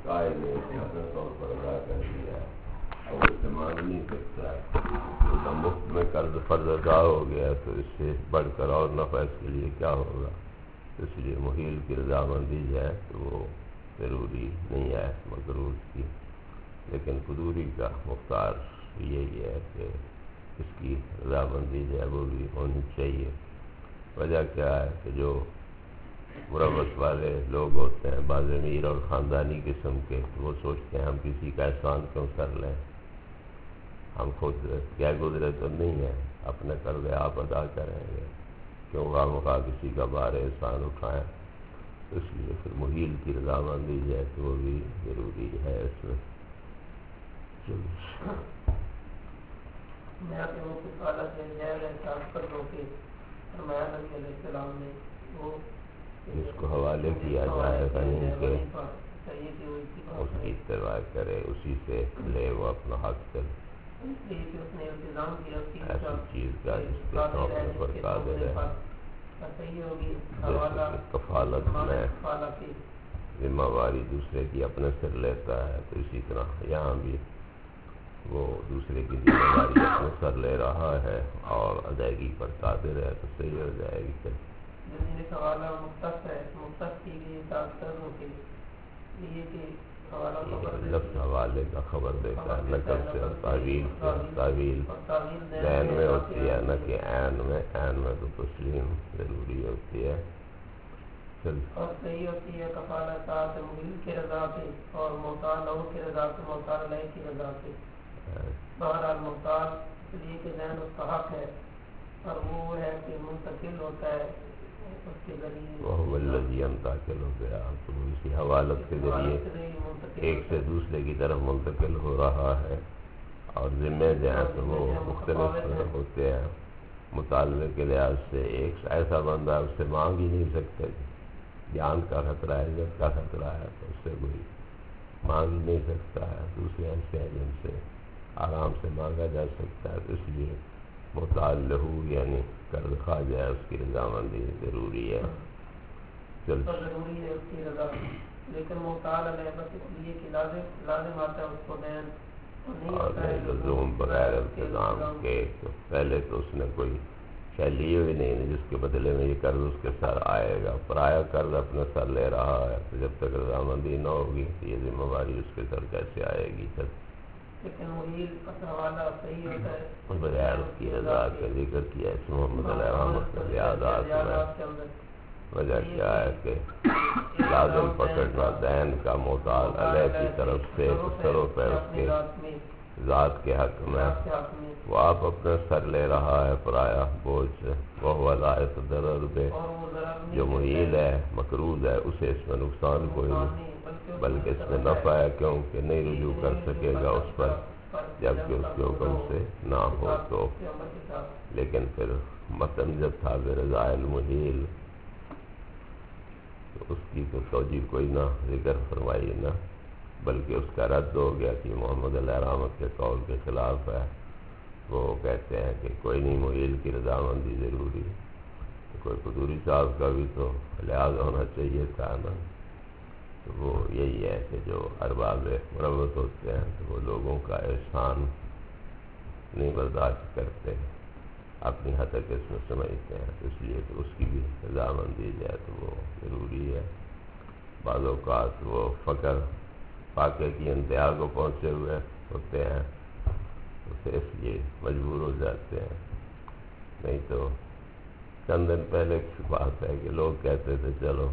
قائل ہے کہ اپنے طور پر ادا کر دیا ہے اور اس سے مانگ نہیں سکتا ہے. مفت میں قرض فرض ادا ہو گیا تو اس سے بڑھ کر اور نفع اس کے لیے کیا ہوگا. اس لیے محیل کی رضامندی جائے تو وہ ضروری نہیں ہے مقرور کی. لیکن قدوری کا مختار یہی ہے کہ اس کی رضامندی جو ہے وہ بھی ہونی چاہیے. وجہ کیا ہے کہ جو مروت والے لوگ ہوتے ہیں بعض امیر اور خاندانی قسم کے وہ سوچتے ہیں ہم کسی کا احسان کیوں کر لیں, ہم خود کیا گزرے تو نہیں ہیں, اپنے قرض آپ ادا کریں گے, کیوں خواہ کسی کا بار احسان اٹھائیں. اس لیے پھر محیل کی رضامندی جو ہے تو وہ بھی ضروری ہے اس میں. میں آپ کو سوال سے جائز احساس کر دوں کہ فرمایا نبی علیہ السلام نے وہ اس کو حوالے کیا جائے غنی کے اس کی اتباع کرے, اسی سے لے وہ اپنا حق کرے. ایسی چیز کا جس کے سامنے پر قادر ہے, جیسے کہ کفالت میں ذمہ واری دوسرے کی اپنے سر لیتا ہے تو اسی طرح یہاں بھی وہ دوسرے کی ذمہ داری اپنے سر لے رہا ہے اور ادائیگی پر قادر ہے تو صحیح ہو جائے گی. پھر لفظ حوالے کا خبر دیتا ہے نقل سے اور تعویل عین میں ہوتی ہے نہ کہ عین میں تو تسلیم ضروری ہوتی ہے. اور صحیح ہوتی ہے کفالت محیل کی رضا سے اور محتاج لہو کی رضا سے محتاج علیہ کی رضا سے. بہرحال محتاج اس لیے کہ ذہن اس کا حق ہے اور وہ ہے کہ منتقل ہوتا ہے اس کے ذریعے وہ الذی منتقل ہو گیا تو اسی حوالت کے ذریعے ایک سے دوسرے کی طرف منتقل ہو رہا ہے. اور ذمے جو ہیں تو وہ مختلف ہوتے ہیں مطالبے کے لحاظ سے. ایک ایسا بندہ اس سے مانگ ہی نہیں سکتا, جان کا خطرہ ہے, عزت کا خطرہ ہے تو اس سے کوئی مانگ ہی نہیں سکتا ہے. دوسرے ایسے ہیں جن سے آرام سے مانگا جا سکتا ہے. تو اس لیے محتاج لہو یعنی قرض خواہ جو ہے اس کی رضامندی ضروری ہے. ضروری ہے اس کی رضا, لیکن محتاج علیہ بس اس لیے کہ لازم آتا ہے اس کو دین اور نہیں لزوم بغیر التزام کے. تو پہلے تو اس نے کوئی شے لی ہوئی نہیں جس کے بدلے میں یہ قرض اس کے سر آئے گا. پرایا قرض اپنے سر لے رہا ہے تو جب تک رضامندی نہ ہوگی تو یہ ذمہ داری اس کے سر کیسے آئے گی. لیکن محیل کا حوالہ صحیح ہوتا ہے بغیر اس کی رضا کا ذکر کیا ہے محمد علیہ رحمت کا زیادات میں. وجہ کیا ہے کہ لازم پکڑنا دین کا محتاج علیہ کی طرف سے سروں پہ اس کے ذات کے حق میں وہ آپ اپنے سر لے رہا ہے پرایا بوجھ سے. وہ لا يتضرر بہ, جو محیل ہے مقروض ہے اسے اس میں نقصان کوئی نہیں بلکہ اس میں نفع ہے کیونکہ نہیں رجوع کر سکے گا اس پر جبکہ اس کے حکم سے نہ ہو تو. لیکن پھر متن جب تھا برضا المحیل تو اس کی تو توجیہ کوئی نہ ذکر فرمائی نہ, بلکہ اس کا رد ہو گیا کہ محمد علیہ رحمت کے قول کے خلاف ہے. وہ کہتے ہیں کہ کوئی نہیں محیل کی رضامندی ضروری, کوئی قدوری صاحب کا بھی تو لحاظ ہونا چاہیے تھا نا. تو وہ یہی ہے کہ جو ارباب مروت ہوتے ہیں تو وہ لوگوں کا احسان نہیں برداشت کرتے, اپنی حد تک اس میں سمجھتے ہیں. اس لیے تو اس کی بھی رضامندی جائے تو وہ ضروری ہے. بعض اوقات وہ فقر فاقے کی انتہا کو پہنچے ہوئے ہوتے ہیں تو پھر اس لیے مجبور ہو جاتے ہیں. نہیں تو چند دن پہلے کی بات ہے کہ لوگ کہتے تھے چلو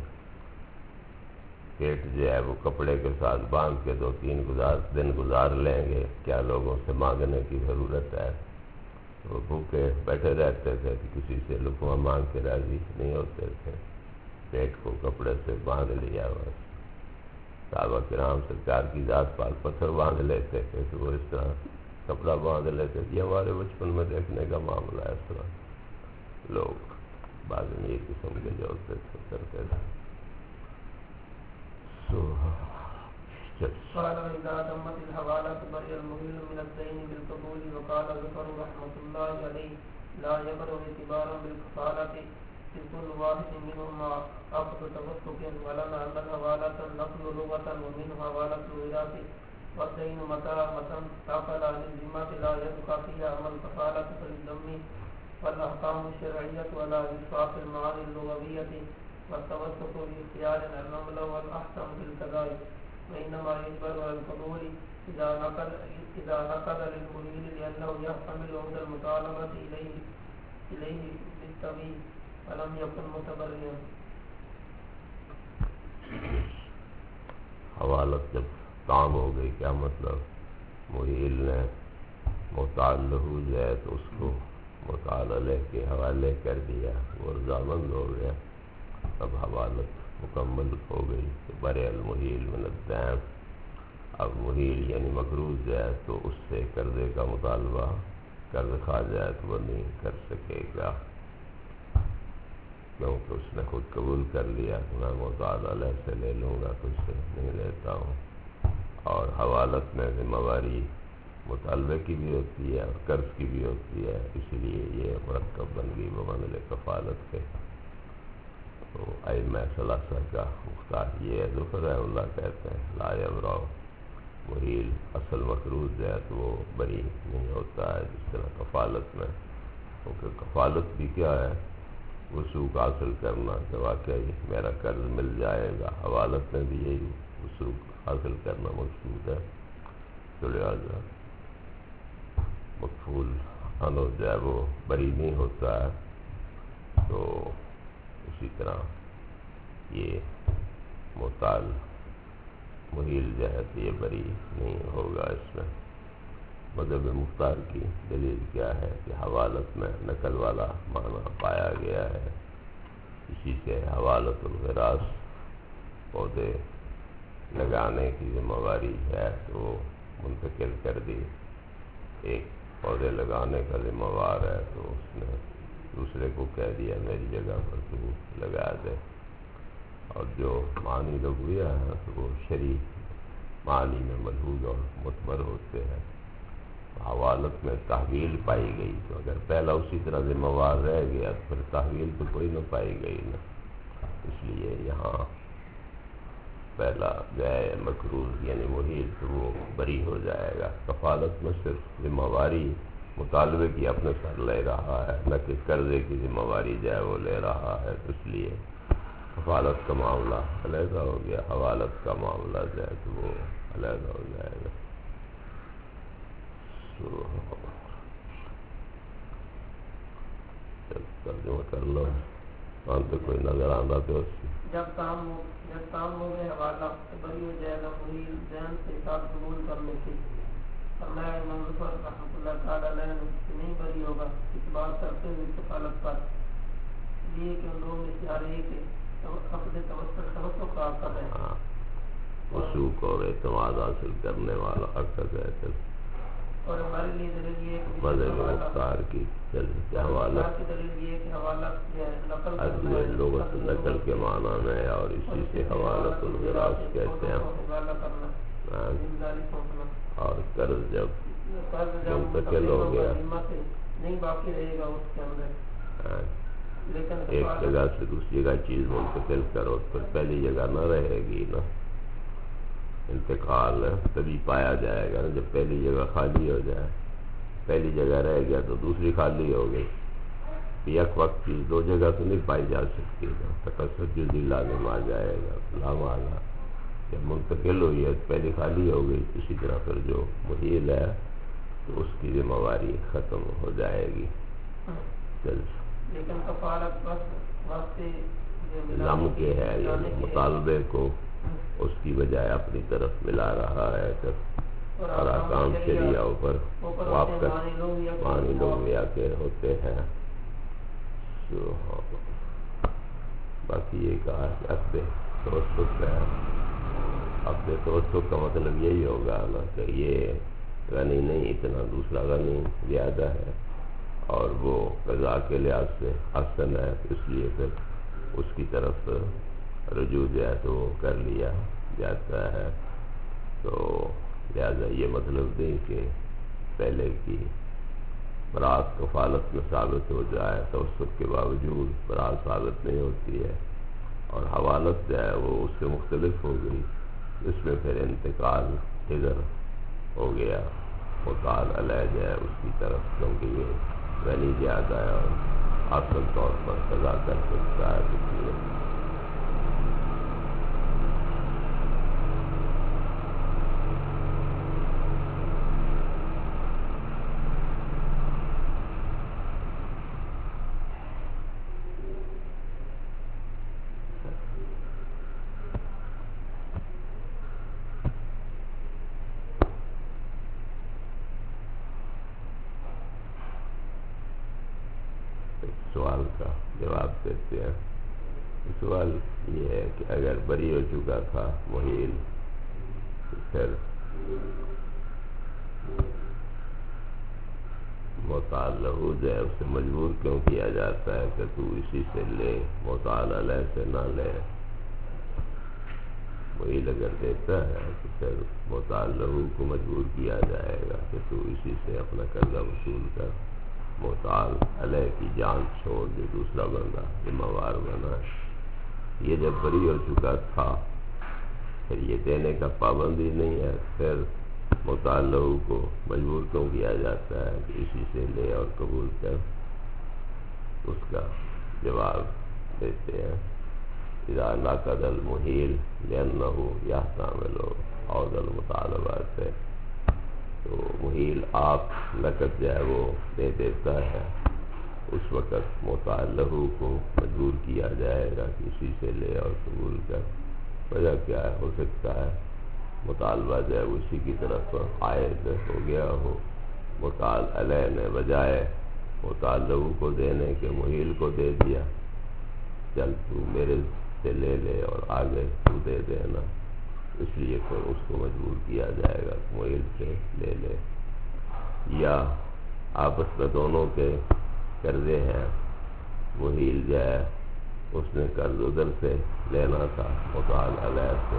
پیٹ جو ہے وہ کپڑے کے ساتھ باندھ کے 2-3 دن گزار لیں گے, کیا لوگوں سے مانگنے کی ضرورت ہے. وہ بھوکے بیٹھے رہتے تھے کہ کسی سے لقمہ مانگ کے راضی نہیں ہوتے تھے. پیٹ کو کپڑے سے باندھ لیا بس. صحابہ کرام سرکار کی ذات پاک پتھر باندھ لیتے تھے تو وہ اس طرح کپڑا باندھ لیتے تھے. ہمارے بچپن میں دیکھنے کا معاملہ ہے اس طرح لوگ بعض میں یہ قسم کے جو ہوتے تھے کرتے تھے. قال وإذا تمت الحوالة برئ المحيل من الدين بالقبول. وقال ظفر رحمة الله عليه لا يبرأ اعتبارا بالكفالة في كل واحد منهما عقد توثق ولنا أن الحوالة النقل لغة ومن حوالة الوراث والدين متى تعقل عن الذمة لا يبقى فيها أما الكفالة فللذم والأحكام الشرعية ولا يشفع في المعاني اللغوية والتوثق باختيار المملى والأحسن بالقضاء وإنما يجبر على القبول إذا نقل للمهيل لأنه يحتمل عند المطالبة إليه بالتوي ولم يكن متبرئا. حوالت جب تام ہو گئی کیا مطلب؟ محیل نے متعال لہو جائے تو اس کو متعال علیہ کے حوالے کر دیا، وہ رضامند ہو گیا، اب حوالت مکمل ہو گئی. برئ المحیل من الدین، اب محیل یعنی مقروض جائے تو اس سے قرضے کا مطالبہ قرض خواہ جائے تو وہ نہیں کر سکے گا، کیونکہ اس نے خود قبول کر لیا کہ میں متعال علیہ سے لے لوں گا، تجھ سے نہیں لیتا ہوں. اور حوالت میں ذمہ داری مطالبے کی بھی ہوتی ہے اور قرض کی بھی ہوتی ہے، اس لیے یہ مرکب بن گئی بمنزل کفالت کے. تو ائمہ ثلاثہ کا مختار یہ ہے، ظفر اللہ کہتے ہیں لا یبرأ، محیل اصل مقروض ہے تو وہ بری نہیں ہوتا ہے جس طرح کفالت میں، کیونکہ کفالت بھی کیا ہے؟ وثوق حاصل کرنا کہ واقعی میرا قرض مل جائے گا. حوالت میں بھی یہی وثوق حاصل کرنا مقصود ہے. تو لہٰذا مقفول عنہ جو ہے وہ بری نہیں ہوتا ہے. تو اسی طرح یہ متعال محیل جو ہے تو یہ بری نہیں ہوگا. اس میں مذہب مختار کی دلیل کیا ہے کہ حوالت میں نقل والا معنی پایا گیا ہے، اسی سے حوالت الغراس پودے لگانے کی ذمہ داری ہے تو منتقل کر دی. ایک پودے لگانے کا ذمہ دار ہے تو اس نے دوسرے کو کہہ دیا میری جگہ پر تو لگا دے. اور جو معنی لغویہ ہے تو وہ شرعی معنی میں ملحوظ اور معتبر ہوتے ہیں. حوالت میں تحویل پائی گئی تو اگر پہلا اسی طرح ذمہ دار رہ گیا تو پھر تحویل تو کوئی نہ پائی گئی نا، اس لیے یہاں پہلا گئے مقروض یعنی محیل تو وہ بری ہو جائے گا. کفالت میں صرف ذمہ داری مطالبے کی اپنے سر لے رہا ہے، نہ کہ قرضے کی ذمہ داری جائے وہ لے رہا ہے، تو اس لیے کفالت کا معاملہ علیحدہ ہو گیا، حوالت کا معاملہ جائے تو وہ علیحدہ ہو جائے گا. ترجمہ کر لو وہاں پہ کوئی نظر آتا تو جب کام ہو گئے حوالہ بری ہو جائے گا محیل ذہن سے ساتھ قبول کرنے سے. فرمایا امام ظفر رحمۃ اللہ تعالیٰ علیہ نہیں بری ہوگا اس بات کرتے ہوئے کفالت پر، یہ کہ ان لوگوں میں سے ہر ایک عقد توثق کا عقد ہے، وثوق اور اعتماد حاصل کرنے والا عقد ہے. اور ہمارے لیے دلیل یہ مذہب مختار کی حوالہ لغت نقل کے معنی میں اور اسی سے حوالت الغراس کہتے ہیں. اور قرض جب منتقل ہو گیا نہیں باقی رہے گا اس کے اندر، ایک جگہ سے دوسری جگہ چیز منتقل کرو پھر پہلی جگہ نہ رہے گی نا. انتقال تبھی پایا جائے گا نا جب پہلی جگہ خالی ہو جائے. پہلی جگہ رہ گیا تو دوسری خالی ہو گئی. یک وقت چیز دو جگہ تو نہیں پائی جا سکتی نا، تکثر جزئی لازم آ جائے گا. لامعنا جب منتقل ہوئی ہے پہلی خالی ہو گئی، اسی طرح پھر جو محیل ہے تو اس کی ذمہ داری ختم ہو جائے گی. لیکن کفالت لم کے ہے یعنی مطالبے کو اس کی بجائے اپنی طرف ملا رہا ہے اور احکام شریعہ پر واپس معنی لغویہ کے ہوتے ہیں. باقی یہ کہا کہ عقد توثق ہے. عقد توثق کا مطلب یہی ہوگا نا کہ یہ غنی نہیں اتنا دوسرا غنی زیادہ ہے اور وہ قضا کے لحاظ سے حسن ہے، اس لیے پھر اس کی طرف رجوع جو ہے تو کر لیا جاتا ہے. تو لہذا یہ مطلب نہیں کہ پہلے کی برات کفالت میں ثابت ہو جائے، توثق کے باوجود برات ثابت نہیں ہوتی ہے اور حوالت جو ہے وہ اس سے مختلف ہو گئی، اس میں پھر انتقال ادھر ہو گیا متعال علیہ جو ہے اس کی طرف، کیونکہ یہ غنی زیادہ ہے اور اصل طور پر قضا کر سکتا ہے، اس لیے سوال کا جواب دیتے ہیں۔ سوال یہ ہے کہ اگر بری ہو چکا تھا محیل تو پھر متعال لہو جو ہے اسے مجبور کیوں کیا جاتا ہے کہ تو اسی سے لے، متعال علیہ سے نہ لے؟ محیل اگر دیتا ہے تو پھر متعال لہو کو مجبور کیا جائے گا کہ تو اسی سے اپنا قرضہ وصول کر، متعال علیہ کی جان چھوڑ جو دوسرا بندہ ذمہ وار بنا ہے۔ یہ جب بری ہو چکا تھا پھر یہ دینے کا پابند ہی نہیں ہے، پھر متعال لہو کو مجبور کیوں کیا جاتا ہے کہ اسی سے لے اور قبول کر؟ اس کا جواب دیتے ہیں اذا نقض المحیل لأنه يحتمل عوض المطالبات ہے، تو محیل آپ نقد جو ہے وہ دے دیتا ہے، اس وقت متعال لہو کو مجبور کیا جائے گا کہ اسی سے لے اور قبول کر۔ وجہ کیا ہے؟ ہو سکتا ہے مطالبہ جو ہے اسی کی طرف عائد ہو گیا ہو، متعال علیہ نے بجائے متعال لہو کو دینے کے محیل کو دے دیا، چل تو میرے سے لے لے اور آگے تو دے دینا، اس لیے پھر اس کو مجبور کیا جائے گا محیل سے لے لے۔ یا آپس میں دونوں کے قرضے ہیں، محیل جو ہے اس نے قرض ادھر سے لینا تھا متعال علیہ سے،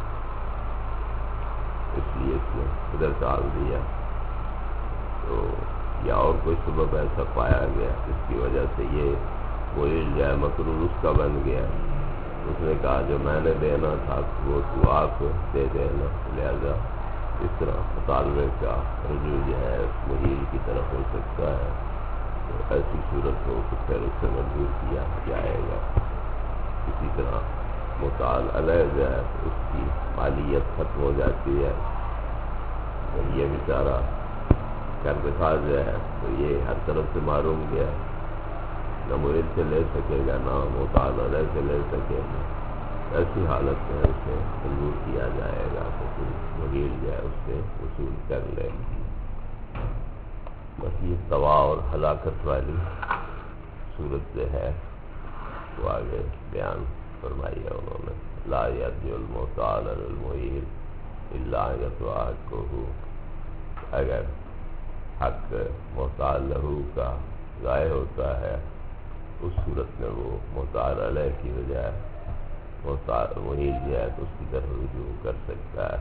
اس لیے اس نے ادھر ڈال دیا، تو یا اور کوئی سبب ایسا پایا گیا جس کی وجہ سے یہ محیل جو ہے مقرور اس کا بن گیا، اس نے کہا جو میں نے دینا تھا وہ تو آپ دے دینا، لہذا اس طرح مطالبے کا رجوع جو ہے محیل کی طرف ہو سکتا ہے، تو ایسی صورت ہو تو پھر اس سے مجبور کیا جائے گا۔ اسی طرح متعال علیہ جو ہے اس کی مالیت ختم ہو جاتی ہے، یہ بیچارہ قرض خواہ جو ہے تو یہ ہر طرف سے معروم گیا، نہ محیل سے لے سکے گا نہ متعال علیہ سے لے سکے گا، ایسی حالت میں اسے مجبور کیا جائے گا کہ محیل جو ہے اس سے وصول کر لے۔ بس یہ تباہ اور ہلاکت والی صورت جو ہے وہ آگے بیان فرمائی ہے انہوں نے، لا یرجع المتعال علی المحیل الا ان یطوع حقہ، اگر حق متعال لہو کا ضائع ہوتا ہے اس صورت میں وہ متعال علیہ کی بجائے محیل جو ہے تو اس کی طرف رجوع کر سکتا ہے۔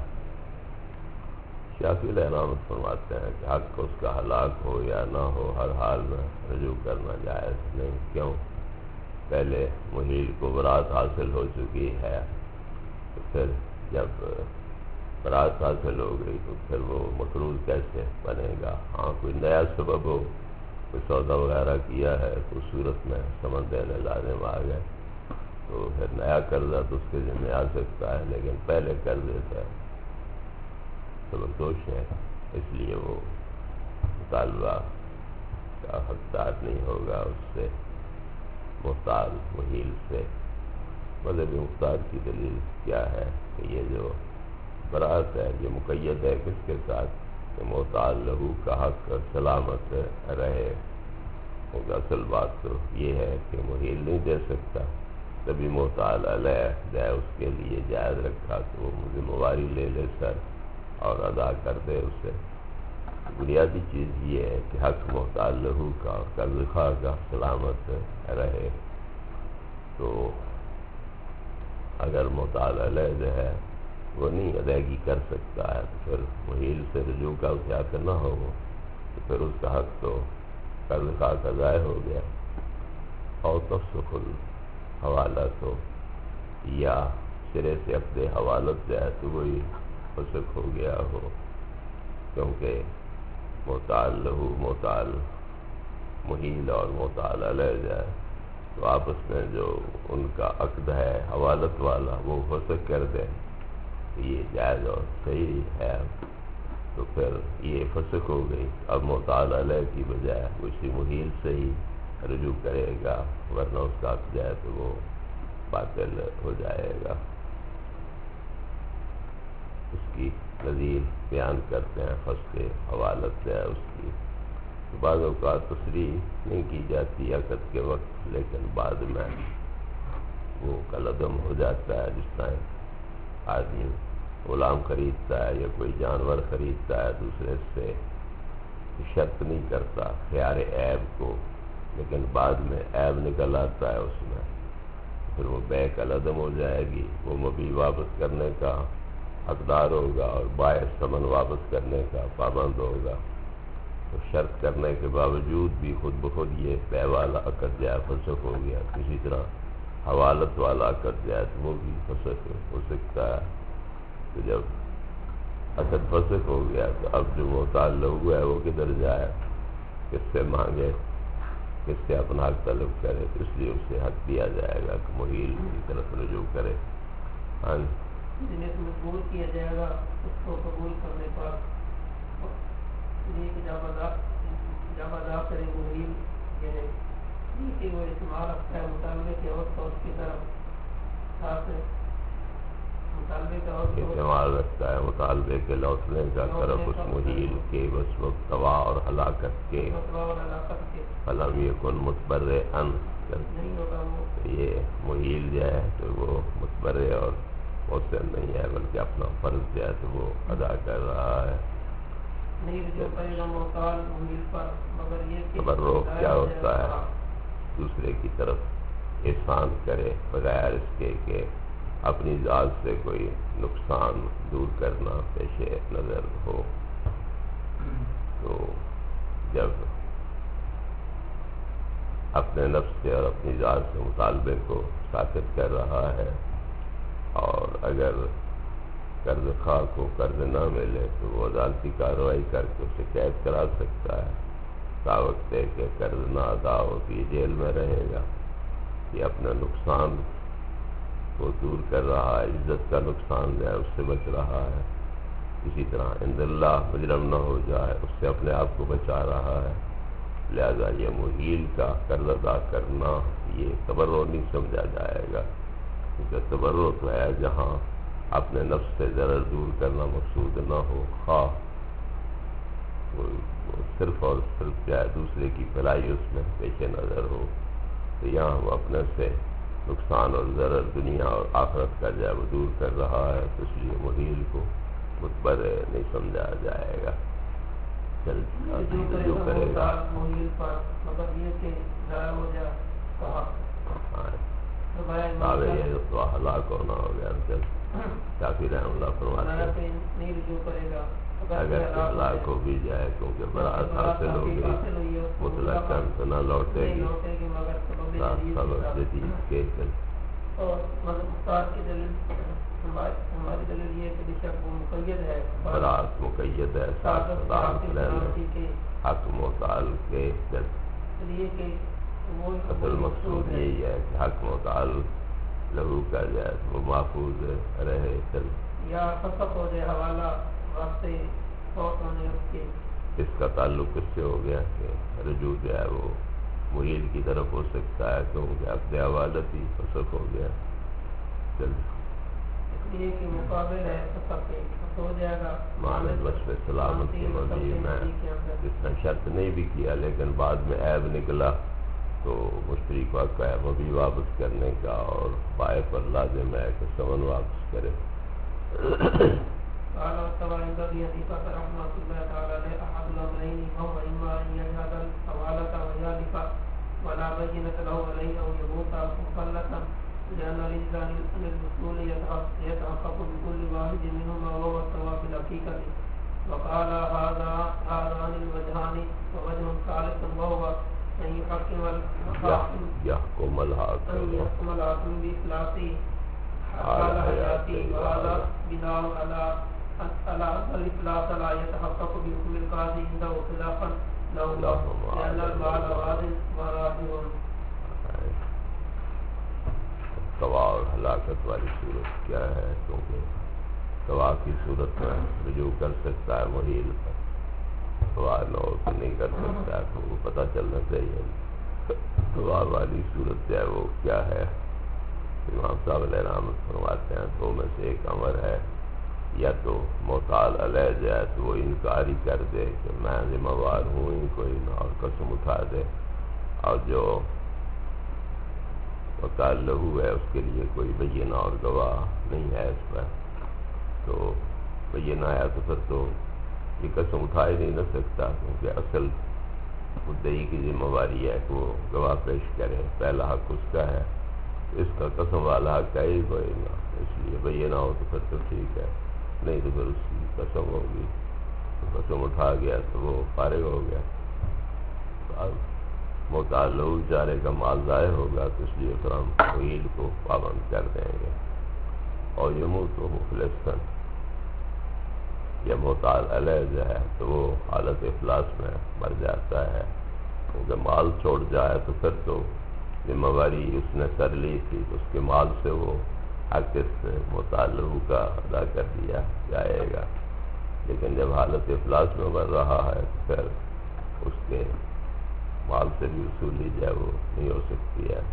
شافعی رحمۃ فرماتے ہیں کہ حق اس کا ہلاک ہو یا نہ ہو ہر حال میں رجوع کرنا جائز نہیں، کیوں؟ پہلے محیل کو برات حاصل ہو چکی ہے، تو پھر جب برات حاصل ہو گئی تو پھر وہ مقروض کیسے بنے گا؟ ہاں کوئی نیا سبب ہو، کوئی سودا وغیرہ کیا ہے تو اس صورت میں ثمن دینے لازم آ گئے تو پھر نیا قرضہ تو اس کے ذمہ آ سکتا ہے، لیکن پہلے قرضے کا سبب دوش ہے، اس لیے وہ مطالبہ کا حقدار نہیں ہوگا اس سے متعال محیل سے۔ مذہبی مختار کی دلیل کیا ہے کہ یہ جو برات ہے یہ مقید ہے کس کے ساتھ؟ کہ متعال لہو کا حق سلامت رہے، کیونکہ اصل بات تو یہ ہے کہ محیل نہیں دے سکتا، تبھی متعال علیہ جو ہے اس کے لیے جائز رکھا کہ وہ ذمہ واری لے لے سر اور ادا کر دے اسے۔ بنیادی چیز یہ ہے کہ حق متعال لہو کا اور قرض خواہ کا سلامت رہے، تو اگر متعال علیہ جو ہے وہ نہیں ادائیگی کر سکتا ہے تو پھر محیل سے رجوع کا اختیار نہ ہو تو پھر اس کا حق تو قرض خواہ کا ضائع ہو گیا، اور تفسخ الحوالہ تو یا سرے سے اپنے حوالت جائے تو وہی فسق ہو گیا ہو، کیونکہ معتال لہو معتال محیل اور معتال علیہ جائے تو آپس میں جو ان کا عقد ہے حوالت والا وہ فسق کر دیں، یہ جائز اور صحیح ہے، تو پھر یہ فسق ہو گئی۔ اب معتال علیہ کی بجائے اسی محیل سے ہی رجوع کرے گا، ورنہ اس کا عقد جائے تو وہ باطل ہو جائے گا۔ اس کی نظیر بیان کرتے ہیں فسق حوالت سے اس کی۔ بعض اوقات تصریح نہیں کی جاتی عقد کے وقت، لیکن بعد میں وہ کالعدم ہو جاتا ہے، جس طرح آدمی غلام خریدتا ہے یا کوئی جانور خریدتا ہے دوسرے سے، شرط نہیں کرتا خیار عیب کو، لیکن بعد میں عیب نکل آتا ہے اس میں، پھر وہ بیع کالعدم ہو جائے گی، وہ مبیع واپس کرنے کا حقدار ہوگا اور بائع ثمن واپس کرنے کا پابند ہوگا۔ تو شرط کرنے کے باوجود بھی خود بخود یہ بیع والا عقد جائے فسخ ہو گیا، کسی طرح حوالت والا عقد جائے تو وہ بھی فسخ ہو سکتا ہے۔ تو جب عقد فسخ ہو گیا تو اب جو معتال لہو ہے وہ کدھر جائے، کس سے مانگے، کس سے اپنا حق طلب کرے، تو اس لیے اسے حق دیا جائے گا کہ محیل کی طرف رجوع کرے۔ ہاں جنہیں مجبور کیا جائے گا اس کو قبول کرنے پر جب ادا کرے محیل، یعنی کہ وہ استعمال رکھتا ہے مطالبے کے اور تو اس کی طرف استعمال رکھتا ہے مطالبے کے لوٹنے کا طرف اس محیل کے بس وقت تباہ اور ہلاکت کے فلم یکن متبرئا، یہ محیل جو ہے تو وہ متبرئ اور محسن نہیں ہے، بلکہ اپنا فرض جو ہے تو وہ ادا کر رہا ہے۔ تبرع کیا ہوتا ہے؟ دوسرے کی طرف احسان کرے بغیر اس کے کہ اپنی ذات سے کوئی نقصان دور کرنا پیش نظر ہو۔ تو جب اپنے نفس سے اور اپنی ذات سے مطالبے کو ساکت کر رہا ہے، اور اگر قرض خواہ کو قرض نہ ملے تو وہ عدالتی کارروائی کر کے اسے قید کرا سکتا ہے تا وقت ہے کہ قرض نہ ادا ہو تو یہ جیل میں رہے گا۔ یہ اپنا نقصان کو دور کر رہا ہے، عزت کا نقصان جو ہے اس سے بچ رہا ہے، اسی طرح عند اللہ مجرم نہ ہو جائے اس سے اپنے آپ کو بچا رہا ہے۔ لہذا یہ محیل کا قرض ادا کرنا یہ تبرع نہیں سمجھا جائے گا، کیونکہ تبرع تو ہے جہاں اپنے نفس سے ضرر دور کرنا مقصود نہ ہو، خواہ صرف اور صرف کیا ہے دوسرے کی بھلائی اس میں پیش نظر ہو، تو یہاں وہ اپنے سے نقصان اور ضرر دنیا اور آخرت کا جو ہے وہ دور کر رہا ہے، تو اس لیے محیل کو متبرع نہیں سمجھا جائے گا۔ چل جو کرے گا تو ہلاک ہونا ہو گیا۔ چل کافی رحم اللہ فرماتے ہیں اگر ہلاک ہو بھی جائے کیونکہ برات حاصل ہو گئی مطلق تو نہ لوٹے گی، سبب جدید کے چل ہماری دلیل یہ کہ شک وہ مقید ہے، برات مقید ہے، ساتھ حق معتال کے اصل مقصود یہی ہے کہ حق معتال لہو کا جائے وہ محفوظ رہے۔ چل یا فسق ہو جائے حوالہ واسطے فوت ہونے کے، اس کا تعلق اس سے ہو گیا کہ رجوع جو ہے وہ محیل کی طرف ہو سکتا ہے کیونکہ اپنے حوالت ہی فسق ہو گیا۔ چل اس لیے کہ مقابل ہے فسق ہو جائے گا مانند وصف سلامت کے مبین میں جس نے شرط نہیں بھی کیا لیکن بعد میں عیب نکلا تو مشتری کو حق ہے مبیع واپس کرنے کا، اور بائع پر لازم ہے کہ ثمن واپس کرے۔ قال وتبع عند ابي حنيفه رحمه الله تعالى احد الامرين هو اما ان يجهد الحوالة ويالف ولا بينة له عليه او يموت مفلتا، لان الانسان للمسؤول يتحقق بكل واحد منهما وهو السواء في الحقيقة. وقال هذان الوجهان ووجه ثالث وهو ان يحكم الحاكم بإخلاص حال حیاتی وعلا بناء على الإفلاس لا يتحقق بحكم القاضي عنده خلافا له لأن المال واضح. تباہ اور ہلاکت والی صورت کیا ہے؟ کیونکہ تباہ کی صورت میں رجوع کر سکتا ہے محیل پر، تباہ نہ ہو تو نہیں کر سکتا ہے، تو وہ پتہ چلنا چاہیے تباہ والی صورت جو ہے وہ کیا ہے۔ امام صاحب علیہ رحمت فرماتے ہیں دو میں سے ایک امر ہے، یا تو محتال علیہ جائے تو وہ انکاری کر دے کہ میں ذمہ وار ہوں ہی کوئی نہ، اور قسم اٹھا دے، اور جو محتال لہو ہے اس کے لیے کوئی بینہ اور گواہ نہیں ہے اس پر، تو بینہ ہے تو پھر تو یہ قسم اٹھا ہی نہیں نہ سکتا، کیونکہ اصل مدعی کی ذمہ واری ہے کہ وہ گواہ پیش کرے، پہلا حق اس کا ہے، اس کا قسم والا حق ہے ہی کوئی نہ، اس لیے بینہ ہو تو پھر تو ٹھیک ہے، نہیں تو پھر اس کی قسم ہوگی، تو قسم اٹھا گیا تو وہ فارغ ہو گیا، اب محتال لہو چارے کا مال ضائع ہوگا، تو اس لیے پھر ہم وعید کو پابند کر دیں گے۔ اور یموت مفلسن، یا محتال علیہ جو ہے تو وہ حالت افلاس میں مر جاتا ہے، کیونکہ مال چھوڑ جائے تو پھر تو ذمہ واری اس نے کر لی تھی، اس کے مال سے وہ حق اس محتال لہو کا ادا کر دیا جائے گا، لیکن جب حالت افلاس میں مر رہا ہے تو پھر اس کے مال سے بھی وصولی جو ہے وہ نہیں ہو سکتی ہے۔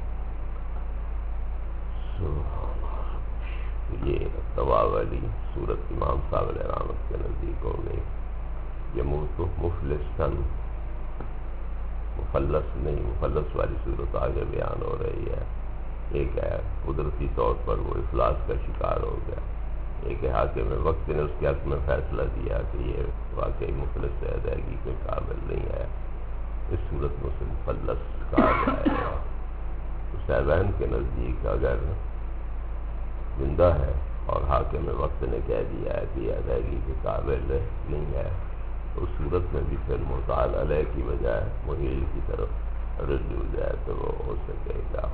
یہ تباہ والی صورت امام صاحب علیہ رحمت کے نزدیک ہو گئی۔ یموت مفلسن، مفلس نہیں، مفلس والی صورت آگے بیان ہو رہی ہے۔ ایک ہے قدرتی طور پر وہ افلاس کا شکار ہو گیا، ایک ہے حاکم وقت نے اس کے حق میں فیصلہ دیا کہ یہ واقعی مفلس ہے، ادائیگی کے قابل نہیں ہے، اس صورت میں اسے مفلس کہا جائے گا۔ تو صاحبین کے نزدیک اگر زندہ ہے اور حاکم وقت نے کہہ دیا ہے کہ یہ ادائیگی کے قابل نہیں ہے، تو اس صورت میں بھی پھر محتال علیہ کی بجائے محیل کی طرف رجوع جائے تو وہ ہو سکے گا۔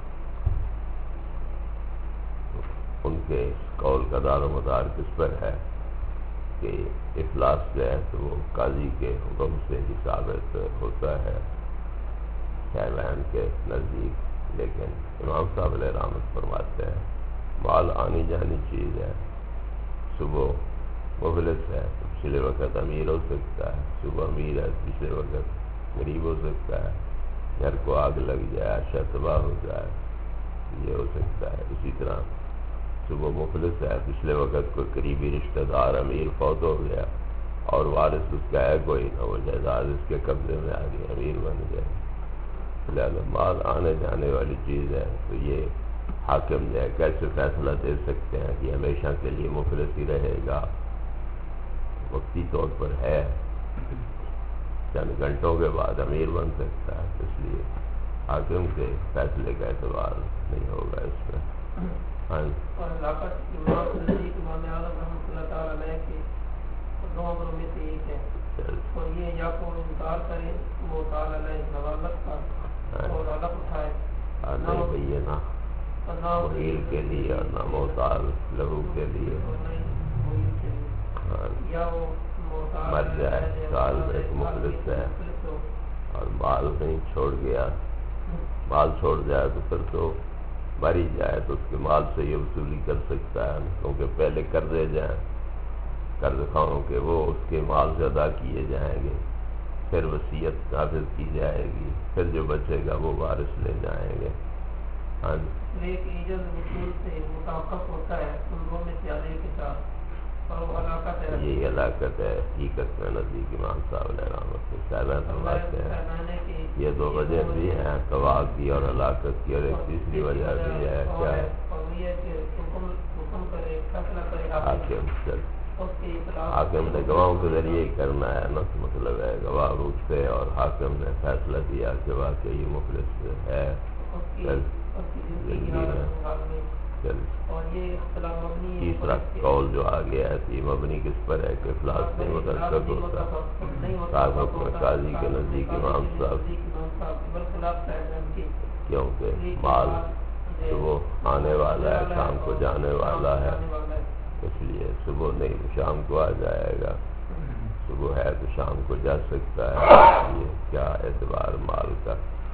ان کے قول کا دار و مدار کس پر ہے کہ افلاس جو ہے تو وہ قاضی کے حکم سے ہی ثابت ہوتا ہے شاہبین کے نزدیک، لیکن امام صاحب علیہ رحمت فرماتے ہیں مال آنی جانی چیز ہے، صبح مفلس ہے تو پچھلے وقت امیر ہو سکتا ہے، صبح امیر ہے پچھلے وقت غریب ہو سکتا ہے، گھر کو آگ لگ جائے، اشیاء تباہ ہو جائے، یہ ہو سکتا ہے۔ اسی طرح صبح مفلس ہے، پچھلے وقت کوئی قریبی رشتہ دار امیر فوت ہو گیا اور وارث اس کا ہے کوئی نہ، وہ جائیداد اس کے قبضے میں آ گئی، امیر بن گئے، لہذا مال آنے جانے والی چیز ہے، تو یہ حاکم جو ہے کیسے فیصلہ دے سکتے ہیں کہ ہمیشہ کے لیے مفلس ہی رہے گا؟ وقتی طور پر ہے، چند گھنٹوں کے بعد امیر بن سکتا ہے، اس لیے حاکم کے فیصلے کا اعتبار نہیں ہوگا اس میں۔ اور علاقت امام اعظم رحمۃ اللہ تعالیٰ علیہ کے دو امروں میں سے ایک ہے، اور یہ یا کو انکار کرے محتال علیہ حوالت کا اور الگ اٹھائے، نہیں بھئی نہ محیل کے لیے اور نہ محتال لہو کے لیے، یا وہ مر جائے سال میں ایک مفلس ہے اور مال نہیں چھوڑ گیا، مال چھوڑ جائے تو پھر تو مر ہی جائے تو اس کے مال سے یہ وصولی کر سکتا ہے، کیونکہ پہلے قرضے جائیں قرض خواہوں کے وہ اس کے مال سے ادا کیے جائیں گے، پھر وصیت نافذ کی جائے گی، پھر جو بچے گا وہ وارث لے جائیں گے۔ ہاں جی، ایک ایجز وصول سے متوقف ہوتا ہے ان دو میں سے علیہ کے ساتھ، اور وہ علاقت ہے، یہی علاقت ہے حقیقت میں نزدیک امام صاحب علیہ رحمت کے صاحبان فرماتے ہیں یہ دو وجہ بھی ہیں، تباہ کی اور ہلاکت کی، اور ایک تیسری وجہ بھی ہے کیا ہے حاکم نے گواہوں کے ذریعے ہی کرنا ہے نا، مطلب ہے گواہ روٹ سے اور حاکم نے فیصلہ دیا کہ واقعی یہ مفلس ہے، تیسرا قول جو آ گیا ہے یہ مبنی کس پر ہے کہ افلاس نہیں مترکب ہوتا، صاحب حکم قاضی کے نزدیک امام صاحب، کیونکہ مال صبح آنے والا ہے، شام کو جانے والا ہے، اس لیے صبح نہیں شام کو آ جائے گا، صبح ہے تو شام کو جا سکتا ہے، یہ کیا اعتبار مال کا.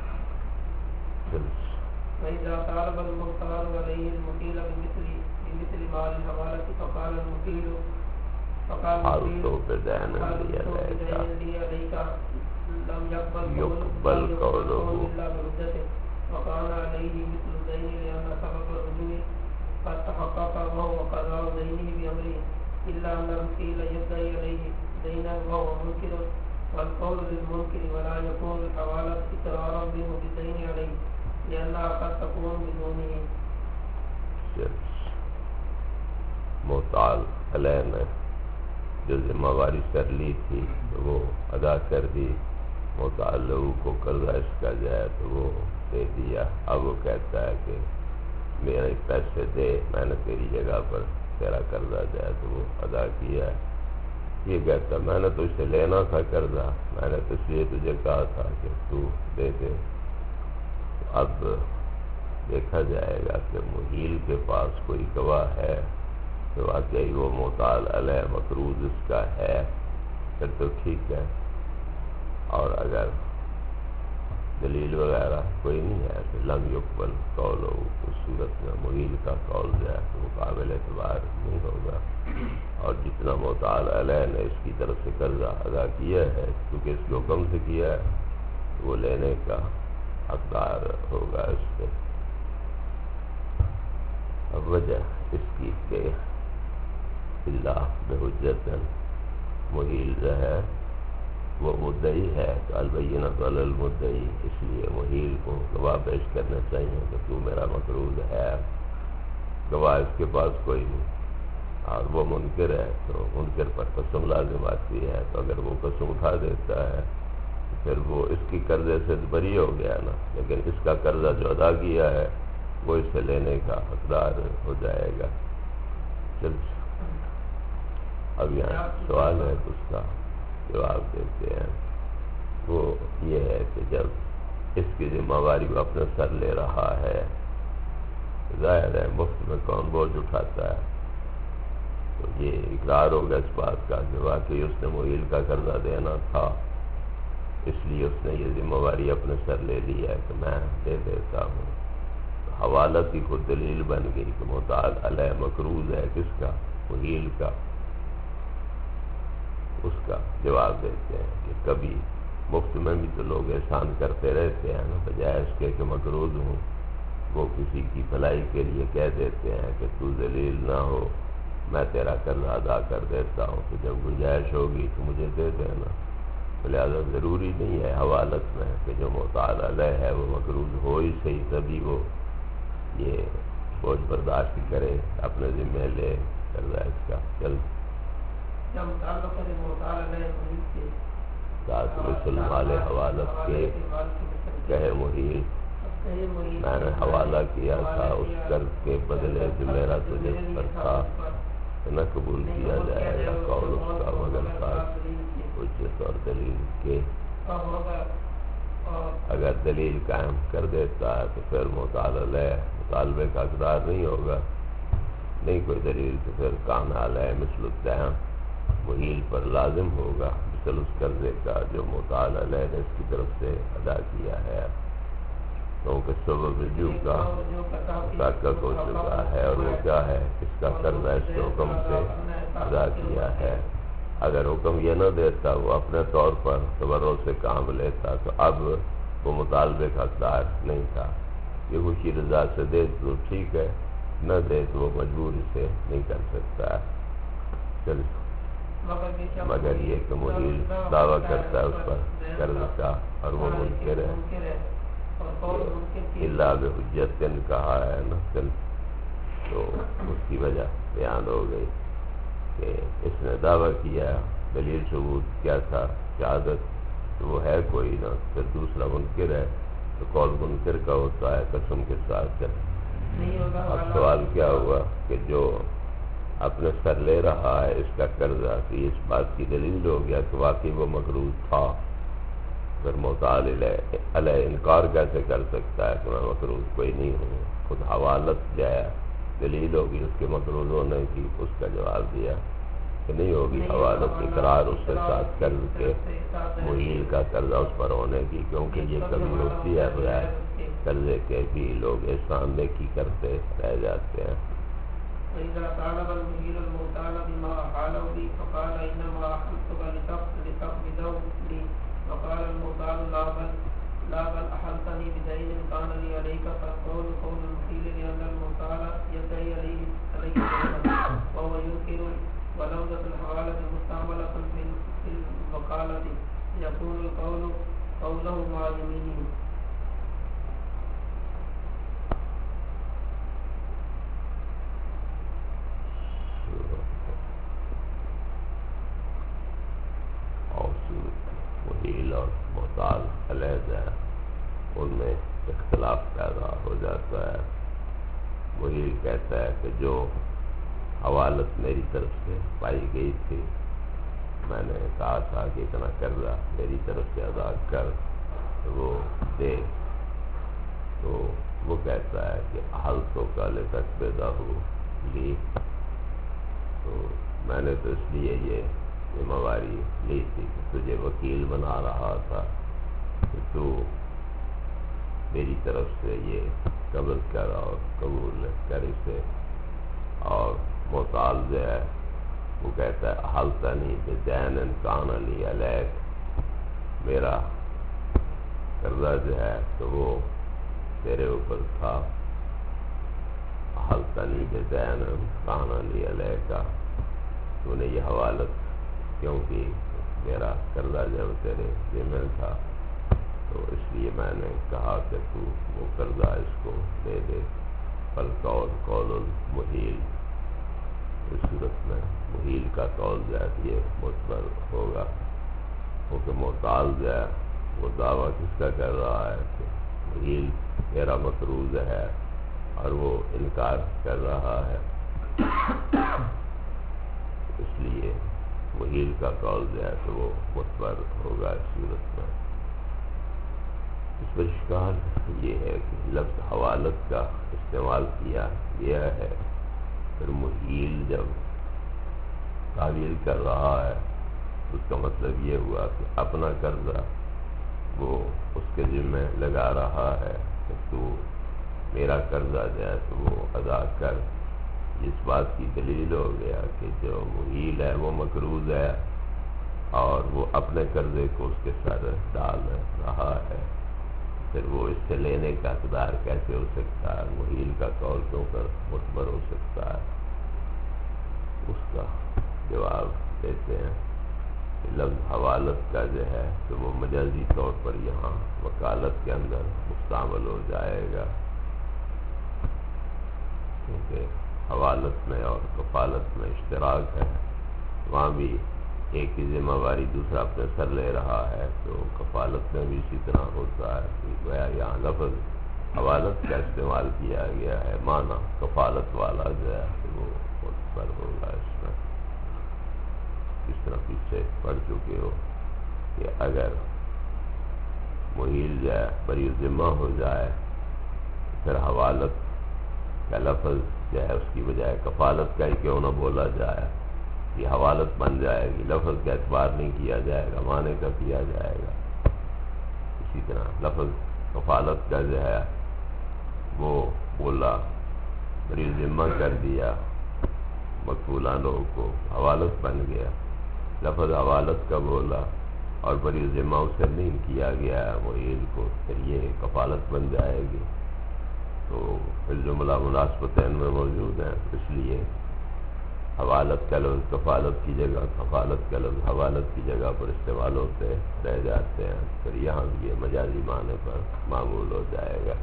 فإذا طالب المختار عليه المكيل بمثل مال الحوالة فقال المكيل حالتوں پہ دین لیا عليك لم يقبل قوله إلا بردته وكان عليه مثل الدين لأن سبب الرجوع قد تحقق وهو قضاء دينه بأمره إلا أن المكيل يدعي عليه دينا وهو منكر والقول للمنكر ولا يكون الحوالة إقرارا به بالدين عليه لأنها قد تكون بدونه. محتال علیہ نے جو ذمہ داری کر لی تھی تو وہ ادا کر دی، محتال کو قرضہ اس کا جائے تو وہ دے دیا. اب وہ کہتا ہے کہ میرے پیسے دے، میں نے تیری جگہ پر تیرا قرضہ جائے تو وہ ادا کیا ہے. یہ کہتا میں نے تو اسے لینا تھا قرضہ، میں نے تو اس لیے تجھے کہا تھا کہ تو دے دے. اب دیکھا جائے گا کہ محیل کے پاس کوئی گواہ ہے تو واقعی وہ محتال علیہ مقروض اس کا ہے پھر تو ٹھیک ہے، اور اگر دلیل وغیرہ کوئی نہیں ہے تو لم یقبل قول ہو، اس صورت میں محیل کا قول جو ہے تو وہ قابل اعتبار نہیں ہوگا. اور جتنا محتال علیہ نے اس کی طرف سے قرضہ ادا کیا ہے کیونکہ اس کے حکم سے کیا ہے وہ لینے کا حقدار ہوگا اس سے. اب وجہ اس کی کہ اللہ بحجت محیل جو ہے وہ مدعی ہے تو البینۃ علی المدعی، اس لیے محیل کو گواہ پیش کرنا چاہیے کہ تو میرا مقروض ہے. گواہ اس کے پاس کوئی نہیں اور وہ منکر ہے تو منکر پر قسم لازم آتی ہے، تو اگر وہ قسم اٹھا دیتا ہے پھر وہ اس کی قرضے سے بری ہو گیا نا، لیکن اس کا قرضہ جو ادا کیا ہے وہ اسے لینے کا حقدار ہو جائے گا. چل اب یہاں سوال ہے تو اس کا جواب دیتے ہیں. وہ یہ ہے کہ جب اس کی ذمہ داری وہ اپنے سر لے رہا ہے، ظاہر ہے مفت میں کون بوجھ اٹھاتا ہے، تو یہ اقرار ہوگا اس بات کا کہ واقعی اس نے محیل کا قرضہ دینا تھا، اس لیے اس نے یہ ذمہ داری اپنے سر لے لی ہے کہ میں دے دیتا ہوں. حوالت کی خود دلیل بن گئی کہ محتال علیہ مقروض ہے کس کا؟ محیل کا. اس کا جواب دیتے ہیں کہ کبھی مفت میں بھی تو لوگ احسان کرتے رہتے ہیں نا، بجائے اس کے کہ مقروض ہوں وہ کسی کی بھلائی کے لیے کہہ دیتے ہیں کہ تو ذلیل نہ ہو، میں تیرا قرضہ ادا کر دیتا ہوں، تو جب گنجائش ہوگی تو مجھے دے دینا. لہٰذا ضروری نہیں ہے حوالت میں کہ جو محتال علیہ ہے وہ مقروض ہو ہی صحیح تبھی وہ یہ بوجھ برداشت کرے، اپنے ذمہ لے قرضہ اس کا. چل ذات مثل مال حوالت کے کہے محیل، میں نے حوالہ کیا تھا اس قرض کے بدلے جو میرا تجھے پر تھا، نہ قبول کیا جائے گا قول اس کا مگر ساتھ حجت اور دلیل کے. اگر دلیل قائم کر دیتا ہے تو پھر محتال علیہ مطالبے کا حقدار نہیں ہوگا، نہیں کوئی دلیل تو پھر کان علیہ مثل الدین محیل پر لازم ہوگا مثل اس قرضے کا جو محتال علیہ نے اس کی طرف سے ادا کیا ہے، کیونکہ سبب رجوع کا تحقق ہو چکا ہے اور وہ کیا ہے اس کا قرضہ اس کے حکم سے ادا کیا ہے. اگر حکم یہ نہ دیتا وہ اپنے طور پر تبرع سے کام لیتا تو اب وہ مطالبے کا حقدار نہیں تھا. یہ خوشی رضا سے دے تو ٹھیک ہے، نہ دے تو وہ مجبور اسے نہیں کر سکتا ہے. چل مگر یہ کہ محیل دعویٰ کرتا ہے اس پر قرض کا اور وہ منکر ہے، اللہ بحجت نے کہا ہے نا. چل تو اس کی وجہ بیان ہو گئی کہ اس نے دعویٰ کیا، دلیل ثبوت کیا تھا؟ شہادت تو وہ ہے کوئی نہ، پھر دوسرا منکر ہے تو قول منکر کا ہوتا ہے قسم کے ساتھ. اب سوال کیا ہوا کہ جو اپنے سر لے رہا ہے اس کا قرضہ، کہ اس بات کی دلیل ہو گیا کہ واقعی وہ مقروض تھا، پھر محتاج علیہ انکار کیسے کر سکتا ہے کہ میں مقروض کوئی نہیں ہوں؟ خود حوالت جو ہے دلیل ہوگی اس کے مقروض ہونے کی، اس کا جواب دیا کہ نہیں ہوگی حوالت اقرار اس کے ساتھ قرض کے محیل کا قرضہ اس پر ہونے کی، کیونکہ یہ کبھی ہوتی ہے بغیر قرضے کے بھی لوگ احسان نیکی کرتے رہ جاتے ہیں۔ وَإِذَا طَالَبَ الْمُحِيلُ الْمُحْتَالَ بِمَا أَحَالَهُ لِي فَقَالَ إِنَّمَا أَحَلْتُكَ لِتَقْبِضَهُ لِي فَقَالَ الْمُحْتَالُ لَا بَلْ أَحَلْتَنِي بِدَيْنٍ كَانَ لِي عَلَيْكَ فَالْقَوْلُ قَوْلُ الْمُحِيلِ لِأَنَّ الْمُحْتَالَ يَدَّعِي عَلَيْهِ دَيْنًا وَهُوَ يُنكِرُ وَلَفْظَةُ الْحَوَالَةِ مُسْتَعْمَلَةٌ فِي الْوَكَالَةِ يَكُونُ الْقَوْلُ قَوْلَهُ مَعَ يَمِينِهِ۔ محیل اور محتاج علیحدہ ان میں اختلاف پیدا ہو جاتا ہے۔ محیل کہتا ہے کہ جو حوالت میری طرف سے پائی گئی تھی، میں نے کہا تھا کہ اتنا قرضہ میری طرف سے ادا کر وہ دے، تو وہ کہتا ہے کہ حالتوں کا لتقبضہ لی، تو میں نے تو اس لیے یہ ذمہ داری لی تھی کہ تجھے وکیل بنا رہا تھا کہ تو میری طرف سے یہ قبض کر اور قبول کر اسے۔ اور محتاج جو ہے وہ کہتا ہے حالتنی بدین کان لی علیک، میرا قرضہ جو ہے تو وہ تیرے اوپر تھا، حالتنی بدین کان لی علیک، تو نے یہ حوالت کیونکہ میرا قرضہ جو تیرے ذمہ تھا، تو اس لیے میں نے کہا کہ تو وہ قرضہ اس کو دے دے۔ فالقول قول المحیل، اس صورت میں محیل کا قول جو ہے یہ معتبر ہوگا، کیونکہ محتاج جو ہے وہ دعویٰ کس کا کر رہا ہے کہ محیل میرا مقروض ہے اور وہ انکار کر رہا ہے، اس لیے محیل کا قول جو ہے تو وہ معتبر ہوگا اس صورت میں۔ اس پر اشکال یہ ہے کہ لفظ حوالت کا استعمال کیا گیا ہے، پھر محیل جب تعویل کر رہا ہے اس کا مطلب یہ ہوا کہ اپنا قرضہ وہ اس کے ذمہ لگا رہا ہے کہ تو میرا قرضہ جو ہے تو وہ ادا کر۔ اس بات کی دلیل ہو گیا کہ جو محیل ہے وہ مقروض ہے اور وہ اپنے قرضے کو اس کے سر ڈال رہا ہے، پھر وہ اس سے لینے کا اقدار کیسے ہو سکتا ہے؟ محیل کا قول کیوں کر معتبر ہو سکتا ہے؟ اس کا جواب دیتے ہیں کہ لفظ حوالت کا جو ہے تو وہ مجازی طور پر یہاں وکالت کے اندر مستعمل ہو جائے گا، کیونکہ حوالت میں اور کفالت میں اشتراک ہے، وہاں بھی ایک ہی ذمہ داری دوسرا اپنے سر لے رہا ہے، تو کفالت میں بھی اسی طرح ہوتا ہے۔ گویا یہاں لفظ حوالت کا استعمال کیا گیا ہے، معنی کفالت والا جو ہے وہ معتبر ہوگا۔ اس میں اس طرح پیچھے پڑھ چکے ہو کہ اگر محیل جو ہے بری ذمہ ہو جائے پھر حوالت کا لفظ جو ہے اس کی بجائے کفالت کا ہی کیوں نہ بولا جائے، یہ حوالت بن جائے گی، لفظ کا اعتبار نہیں کیا جائے گا، معنی کا کیا جائے گا۔ اسی طرح لفظ کفالت کا جو ہے وہ بولا بری ذمہ کر دیا مقبولہ لوگوں کو، حوالت بن گیا، لفظ حوالت کا بولا اور بری ذمہ اسے نہیں کیا گیا ہے محیل کو، پھر یہ کفالت بن جائے گی، تو پھر جملہ مناسبتین میں موجود ہیں، اس لیے حوالت کا لفظ کفالت کی جگہ، کفالت کا لفظ حوالت کی جگہ پر استعمال ہوتے رہ جاتے ہیں، پھر یہاں بھی یہ مجازی معنی پر معمول ہو جائے گا۔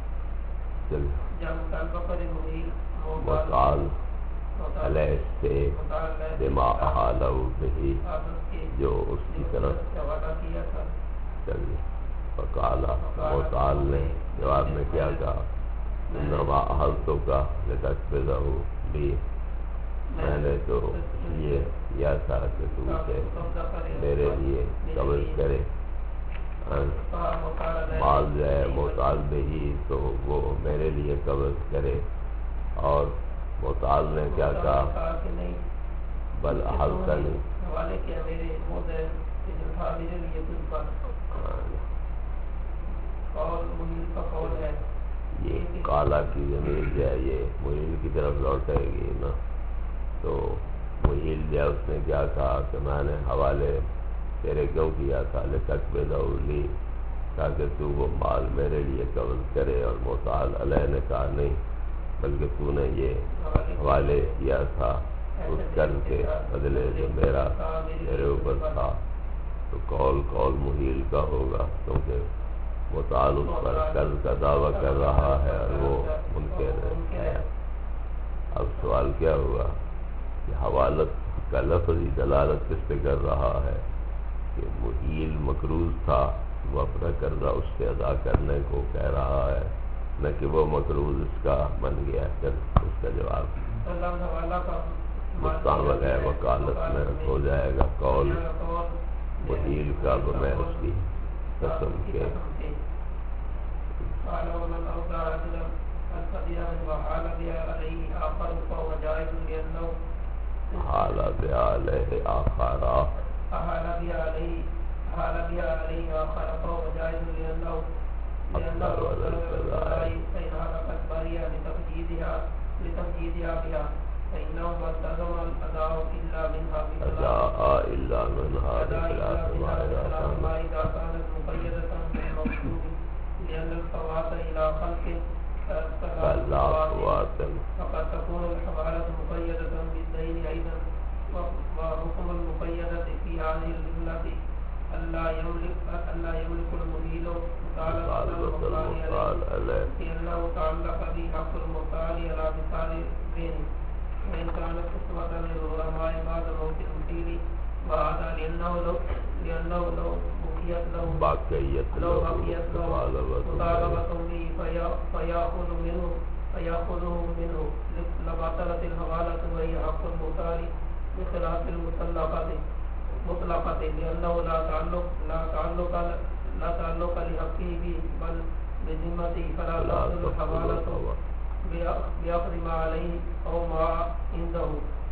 محتاج علیہ سے بما احالہ بہ، جو اس کی طرف چلیے فقالا، محتاج نے جواب میں کیا کہا؟ انما احلتک لتقبضہ لی، میں نے تو یہ کیا تھا کہ تو اسے میرے لیے قبض کرے مال جو ہے محتاج ہی تو وہ میرے لیے قبض کرے، اور محتاج نے کیا کہا بل احلتنی یہ کالا کی ضمیر جو ہے یہ محیل کی طرف لوٹے گی نا، تو محیل جو ہے اس نے کیا کہا کہ میں نے حوالے تیرے کیوں کیا تھا لتک بدولی، تاکہ تو وہ مال میرے لیے قبض کرے، اور محتاج علیہ نے کہا نہیں، بلکہ تو نے یہ حوالے کیا تھا اس قرض کے بدلے جو میرے اوپر تھا، تو قول محیل کا ہوگا، کیونکہ محتاج اس پر قرض کا دعویٰ کر رہا ہے اور وہ منکر ہے۔ اب سوال کیا ہوا کہ حوالت کا لفظی دلالت کس پہ کر رہا ہے کہ محیل مقروض تھا، وہ اپنا قرضہ اس سے ادا کرنے کو کہہ رہا ہے، نہ کہ وہ مقروض اس کا بن گیا۔ اس کا جواب مستعمل ہے، وکالت میں ہو جائے گا قول محیل کا بمیں اس کی قسم کے۔ حال بعلیہ آخرا إلا منها بخلاف ما إذا كانت مقيدة بالموجود، لأن الفوات إلى خلق فلا فوات، فقد تكون الحوالة مقيدة بالدين أيضا، وحكم المقيدة في هذه الجملة ألا يملك المدير مطالبة المختار عليه، لأنه تعلق به حق المختار على مثال الدين، وإن كانت قسمة للعلماء بعد موت المدير، وهذا لأنه لو بقيت له مطالبة به فيأخذه منه لبطلت الحوالة وهي حق المختار، بخلاف المطلقة لأنه لا تعلق لحقه به بل بذمته، فلا تحصل الحوالة بأخذ ما عليه أو ما عنده.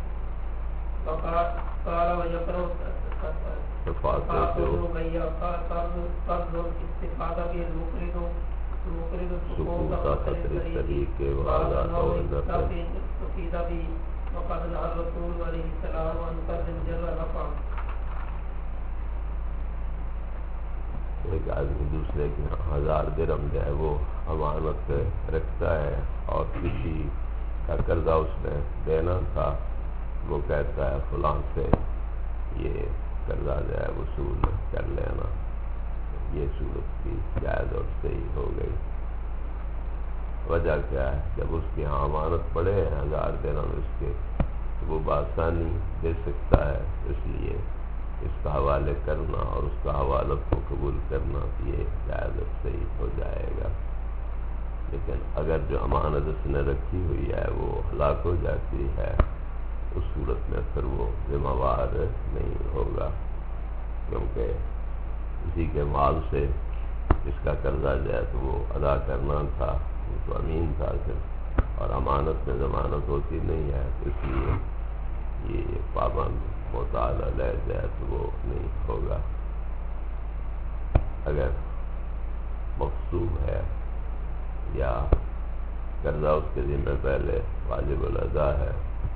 قال ويكره تفاصيل بيا قرض استفادة به المقرض سقوط خطر الطريق وهذا قول استفيد به، وقد نهى الرسول عليه السلام عن قرض جر رفع۔ ایک آدمی دوسرے کے 1000 درہم جو ہے وہ امانت رکھتا ہے، اور کسی کا قرضہ اس نے دینا تھا، وہ کہتا ہے فلاں سے یہ قرضہ جو ہے وصول کر لینا، یہ صورت کی جائز اور صحیح ہو گئی۔ وجہ کیا ہے؟ جب اس کی یہاں امانت پڑے 1000 درہم اس کے، تو وہ بآسانی دے سکتا ہے، اس لیے اس کا حوالے کرنا اور اس کا حوالت کو قبول کرنا یہ جائز اور صحیح ہو جائے گا۔ لیکن اگر جو امانت اس نے رکھی ہوئی ہے وہ ہلاک ہو جاتی ہے، اس صورت میں پھر وہ ذمہ وار نہیں ہوگا، کیونکہ اسی کے مال سے اس کا قرضہ جو ہے تو وہ ادا کرنا تھا، وہ تو امین تھا صرف، اور امانت میں ضمانت ہوتی نہیں ہے، اس لیے یہ پابند محتاج علیہ جو ہے تو وہ نہیں ہوگا۔ اگر مقصوب ہے یا قرضہ اس کے ذمہ پہلے واجب الادا ہے،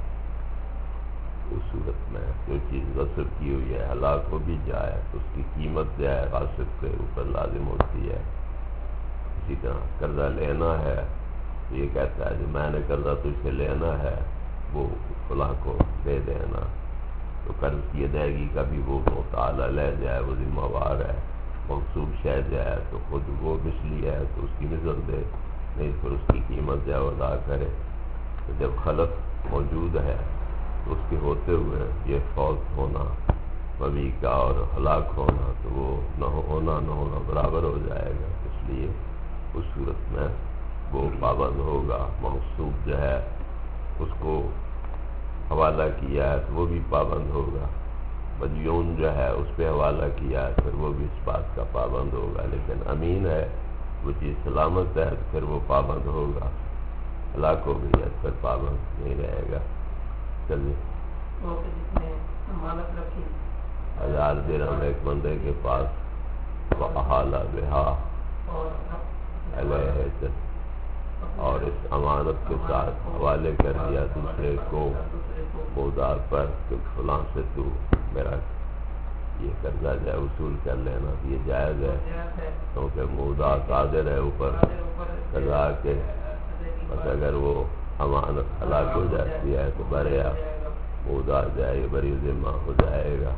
اس صورت میں جو چیز غصب کی ہوئی ہے ہلاک ہو بھی جائے تو اس کی قیمت جو ہے غاصب کے اوپر لازم ہوتی ہے۔ اسی طرح قرضہ لینا ہے تو یہ کہتا ہے جو میں نے قرضہ تجھ سے لینا ہے وہ فلاں کو دے دینا، تو قرض کی ادائیگی کا بھی وہ محتاج علیہ جو ہے وہ ذمہ وار ہے۔ مقصوب شے جو ہے تو خود وہ مثلی ہے تو اس کی مثل دے، نہیں پھر اس کی قیمت جو ہے وہ ادا کرے۔ تو جب خلف موجود ہے تو اس کے ہوتے ہوئے یہ فوت ہونا مبی کا اور ہلاک ہونا تو وہ نہ ہونا برابر ہو جائے گا، اس لیے اس صورت میں وہ پابند ہوگا۔ مقصوب جو ہے اس کو حوالہ کیا ہے تو وہ بھی پابند ہوگا، مدیون جو ہے اس پہ حوالہ کیا پھر وہ بھی اس بات کا پابند ہوگا، لیکن امین ہے وہ چیز سلامت ہے پھر وہ پابند ہوگا، ہلاک ہو گئی ہے پھر پابند نہیں رہے گا۔ چلیے 1000 درہم ایک بندے کے پاس وَأَحَالَ بِهَا عَلَيْهِ، اور اس امانت کے ساتھ حوالے کر دیا دوسرے کو مودار پر کہ فلاں سے تو میرا یہ قرضہ جو ہے وصول کر لینا، یہ جائز ہے کیونکہ مودار قادر ہے اوپر قضا کے، بس اگر وہ امانت ہلاک ہو جاتی ہے تو بریا مودار جائے بری ذمہ ہو جائے گا۔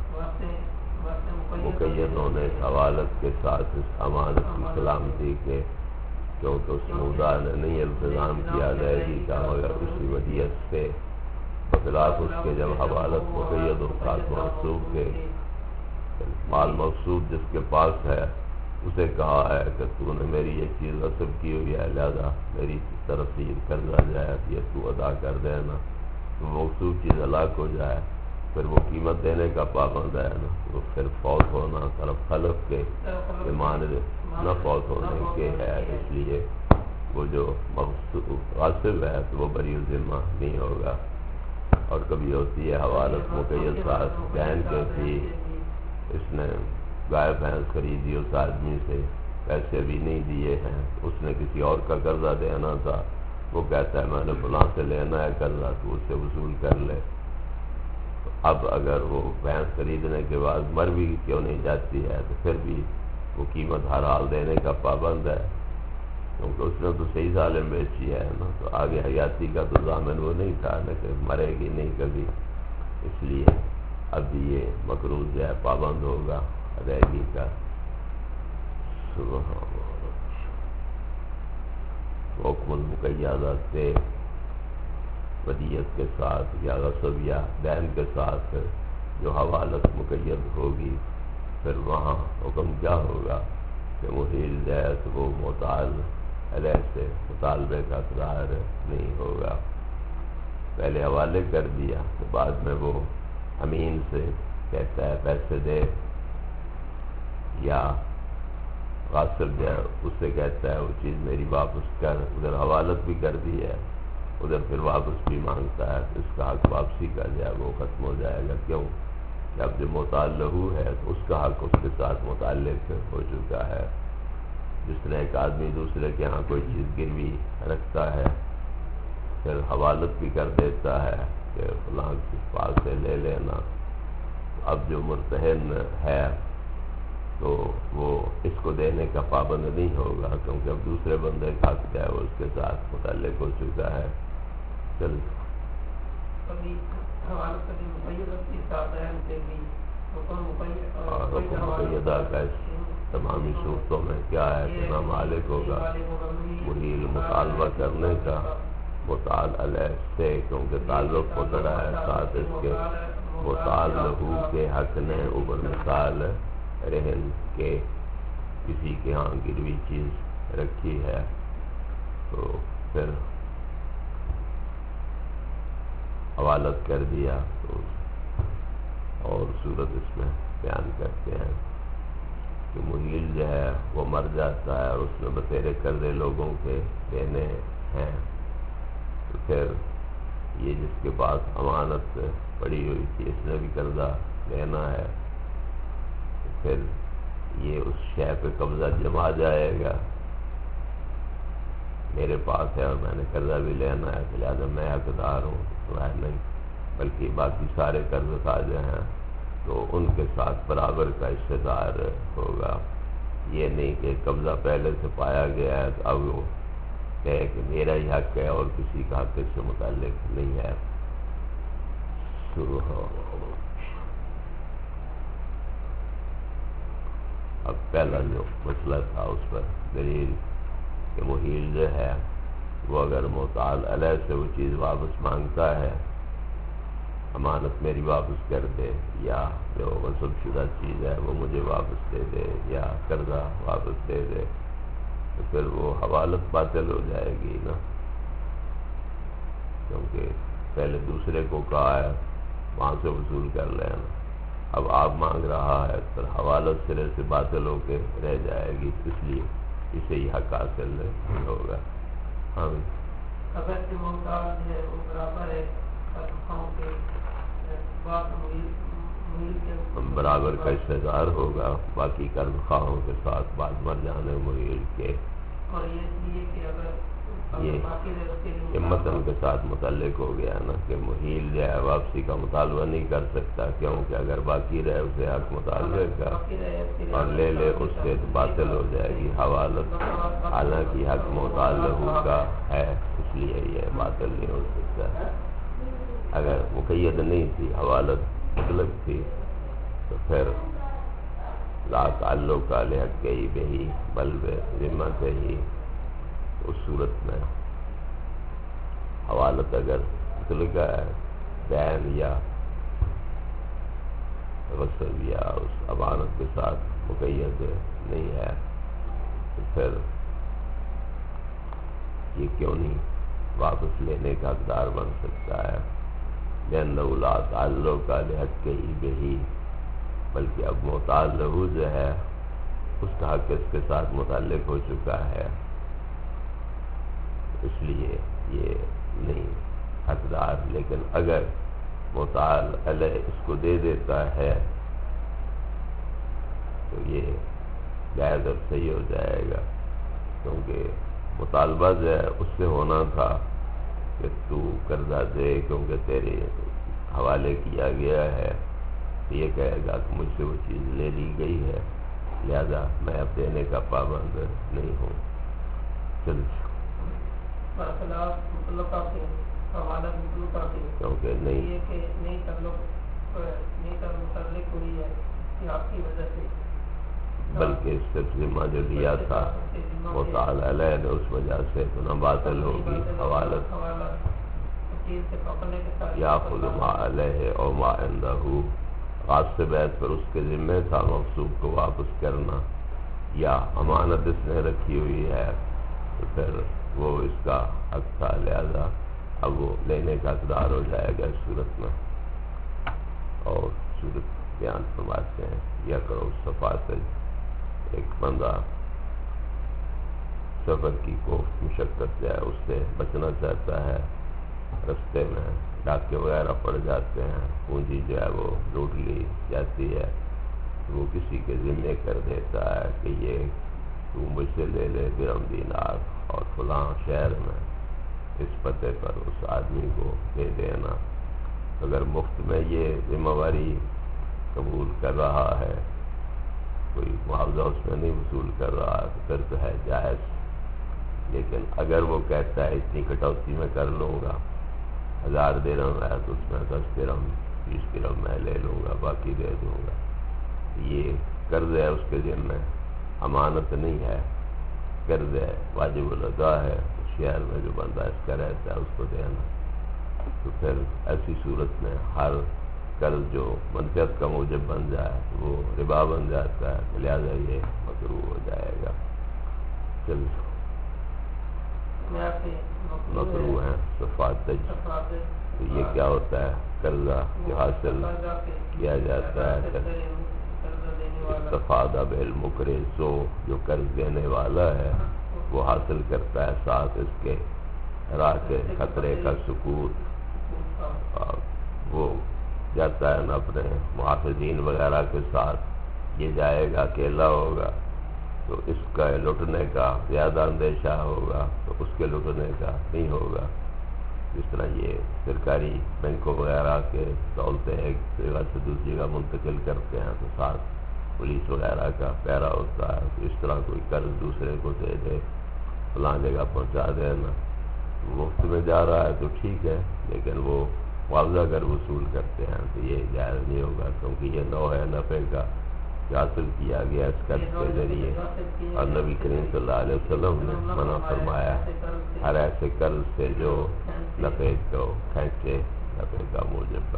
مقیدوں نے حوالت کے ساتھ اس امانت کی سلامتی کے، کیونکہ اس مودار نے نہیں التزام کیا ادائیگی کا مگر اسی ودیت سے، بخلاف اس کے جب حوالت مقید و ساتھ موصوف کے مال مقصود جس کے پاس ہے اسے کہا ہے کہ تو نے میری یہ چیز غصب کی ہوئی ہے لہذا میری طرف سے یہ قرضہ جائے یہ تو ادا کر دینا، تو مقصود چیز ہلاک ہو جائے پھر وہ قیمت دینے کا پابند ہے نا، وہ پھر فوت ہونا طرف خلف کے ایمان نہ فوت ہونے کے ہے، اس لیے وہ جو غاصب ہے تو وہ بری ذمہ نہیں ہوگا۔ اور کبھی ہوتی ہے حوالت مقید ساتھ بہن کے تھی، اس نے گائے بھینس خریدی اس آدمی سے، پیسے بھی نہیں دیے ہیں، اس نے کسی اور کا قرضہ دینا تھا، وہ کہتا ہے میں نے فلاں سے لینا ہے قرضہ تو اس سے وصول کر لے۔ اب اگر وہ بھینس خریدنے کے بعد مر بھی کیوں نہیں جاتی ہے تو پھر بھی وہ قیمت ہر حال دینے کا پابند ہے، کیونکہ اس نے تو صحیح ظالم بیچی ہے نا، تو آگے حیاتی کا تو ضامن وہ نہیں تھا نا کہ مرے گی نہیں کبھی، اس لیے اب یہ مقروض جو ہے پابند ہوگا ادائیگی کا۔ حکم المقیدہ سے ودیت کے ساتھ یا غصب یا دین کے ساتھ جو حوالت مقید ہوگی پھر وہاں حکم کیا ہوگا کہ محیل جائے تو وہ معتال علیہ سے مطالبے کا اقرار نہیں ہوگا، پہلے حوالے کر دیا تو بعد میں وہ امین سے کہتا ہے پیسے دے، یا غاصب جو ہے اس سے کہتا ہے وہ چیز میری واپس کر، ادھر حوالت بھی کر دی ہے ادھر پھر واپس بھی مانگتا ہے تو اس کا حق واپسی کا جو ہے وہ ختم ہو جائے گا، کیوں کہ اب جو معتال لہو ہے تو اس کا حق اس کے ساتھ متعلق ہو چکا ہے۔ جس طرح ایک آدمی دوسرے کے ہاں کوئی چیز گروی رکھتا ہے پھر حوالت بھی کر دیتا ہے کہ فلاں کے پاس سے لے لینا، اب جو مرتہن ہے تو وہ اس کو دینے کا پابند نہیں ہوگا کیونکہ اب دوسرے بندے کا حق جو ہے وہ اس کے ساتھ متعلق ہو چکا ہے۔ چل حکم مقیدہ کا اس تمامی صورتوں میں کیا ہے کہ نہ مالک ہوگا محیل مطالبہ کرنے کا مطال علیہ سے، کیونکہ تعلق پکڑا ہے ساتھ اس کے مطال لہو کے حق نے اوپر مثال رہن کے کسی کے ہاں گروی چیز رکھی ہے تو پھر حوالت کر دیا تو اور صورت اس میں بیان کرتے ہیں کہ محیل جو ہے وہ مر جاتا ہے اور اس میں بتیرے قرضے لوگوں کے دینے ہیں تو پھر یہ جس کے پاس امانت پڑی ہوئی تھی اس نے بھی قرضہ لینا ہے تو پھر یہ اس شے پہ قبضہ جما جائے گا، میرے پاس ہے اور میں نے قرضہ بھی لینا ہے تو لہٰذا میں حقدار ہوں، تو ہے نہیں، بلکہ باقی سارے قرض خواجہ ہیں تو ان کے ساتھ برابر کا حصہ دار ہوگا، یہ نہیں کہ قبضہ پہلے سے پایا گیا ہے تو اب وہ کہے کہ میرا ہی حق ہے اور کسی کا حق اس سے متعلق نہیں ہے۔ اب پہلا جو مسئلہ تھا اس پر دلیل کہ محیل جو ہے وہ اگر معتال علیہ سے وہ چیز واپس مانگتا ہے، امانت میری واپس کر دے یا جو غصب شدہ چیز ہے وہ مجھے واپس دے دے یا قرضہ واپس دے دے تو پھر وہ حوالت باطل ہو جائے گی نا، کیونکہ پہلے دوسرے کو کہا ہے وہاں سے وصول کر لینا، اب آپ مانگ رہا ہے تو حوالت سرے سے باطل ہو کے رہ جائے گی، اس لیے اسے یہ حق حاصل نہیں ہوگا۔ ہاں اگر کہ محتاج ہے وہ برابر ہے برابر کا استظہار ہوگا باقی قرض خواہوں کے ساتھ بعد مر جانے محیل کے، اور یہ اس لیے کہ اگر یہ متن کے ساتھ متعلق ہو گیا نا کہ محیل جو ہے واپسی کا مطالبہ نہیں کر سکتا، کیونکہ اگر باقی رہے اسے حق مطالبے کا اور لے لے اس سے تو باطل ہو جائے گی حوالت، حالانکہ حق مطالبہ کا ہے، اس لیے یہ باطل نہیں ہو سکتا۔ اگر مقید نہیں تھی حوالت مطلق تھی تو پھر لا تعلق لحق ہی بہی بل ذمت ہی، اس صورت میں حوالت اگر مطلق ہے دین یا غصب یا اس امانت کے ساتھ مقید نہیں ہے تو پھر یہ کیوں نہیں واپس لینے کا حقدار بن سکتا ہے؟ لأنه لا تعلق لحق ہی بہی، بلکہ اب محتاج لہو جو ہے اس کا حق اس کے ساتھ متعلق ہو چکا ہے، اس لیے یہ نہیں حقدار۔ لیکن اگر محتاج علیہ اس کو دے دیتا ہے تو یہ جائز اور صحیح ہو جائے گا، کیونکہ مطالبہ جو ہے اس سے ہونا تھا کہ تو قرضہ دے، کیونکہ تیرے حوالے کیا گیا ہے، یہ کہے گا کہ مجھ سے وہ چیز لے لی گئی ہے لہذا میں اب دینے کا پابند نہیں ہوں۔ کیونکہ نہیں بلکہ اس سے ذمہ جو لیا تھا محتاج علیہ نے اس وجہ سے تو نہ باطل ہوگی حوالت، یا خود ما علیہ او ما عندہ، غاصب ہے پر اس کے ذمہ تھا مغصوب کو واپس کرنا، یا امانت اس نے رکھی ہوئی ہے تو پھر وہ اس کا حق تھا لہذا اب وہ لینے کا حقدار ہو جائے گا اس صورت میں۔ اور صورت بیان فرماتے ہیں یا کرو صفات، ایک بندہ سفر کی کوفت مشقت جو ہے اس سے بچنا چاہتا ہے، رستے میں ڈاکے وغیرہ پڑ جاتے ہیں، پونجی جو ہے وہ لوٹ لی جاتی ہے، وہ کسی کے ذمہ کر دیتا ہے کہ یہ تو مجھ سے لے لے درہم دینار اور فلاں شہر میں اس پتے پر اس آدمی کو دے دینا۔ اگر مفت میں یہ ذمہ واری قبول کر رہا ہے، کوئی معاوضہ اس میں نہیں وصول کر رہا ہے تو پھر تو ہے جائز، لیکن اگر وہ کہتا ہے اتنی کٹوتی میں کر لوں گا، 1000 درہم ہے تو اس میں 10 درہم 20 درہم میں لے لوں گا باقی دے دوں گا، یہ قرض ہے اس کے ذمہ، امانت نہیں ہے، قرض ہے، واجب الادا ہے، شہر میں جو بندہ اس کا رہتا ہے اس کو دینا۔ تو پھر ایسی صورت میں ہر قرض جو منفعت کا موجب بن جائے وہ ربا بن جاتا ہے، لہذا یہ مکروہ ہو جائے گا۔ چلیے مکروہ ہیں صفات، تو یہ کیا ہوتا ہے؟ قرضہ جو حاصل کیا جاتا ہے، استفادہ بالمقرض، جو قرض دینے والا ہے وہ حاصل کرتا ہے ساتھ اس کے راہ کے خطرے کا سکوت، وہ جاتا ہے نا اپنے محافظین وغیرہ کے ساتھ، یہ جائے گا اکیلا ہوگا تو اس کا لٹنے کا زیادہ اندیشہ ہوگا تو اس کے لٹنے کا نہیں ہوگا۔ جس طرح یہ سرکاری بینکوں وغیرہ کے دولتیں ایک جگہ سے دوسری جگہ منتقل کرتے ہیں تو ساتھ پولیس وغیرہ کا پہرا ہوتا ہے، تو اس طرح کوئی قرض دوسرے کو دے دے فلاں جگہ پہنچا دینا، مفت میں جا رہا ہے تو ٹھیک ہے، لیکن وہ معاوضہ اگر وصول کرتے ہیں تو یہ جائز نہیں ہوگا، کیونکہ یہ نوع ہے نفع کا جو حاصل کیا گیا اس قرض کے ذریعے، اور نبی کریم صلی اللہ علیہ وسلم نے منع فرمایا ہر ایسے قرض سے جو نفع کو کھینچے، نفع کا موجب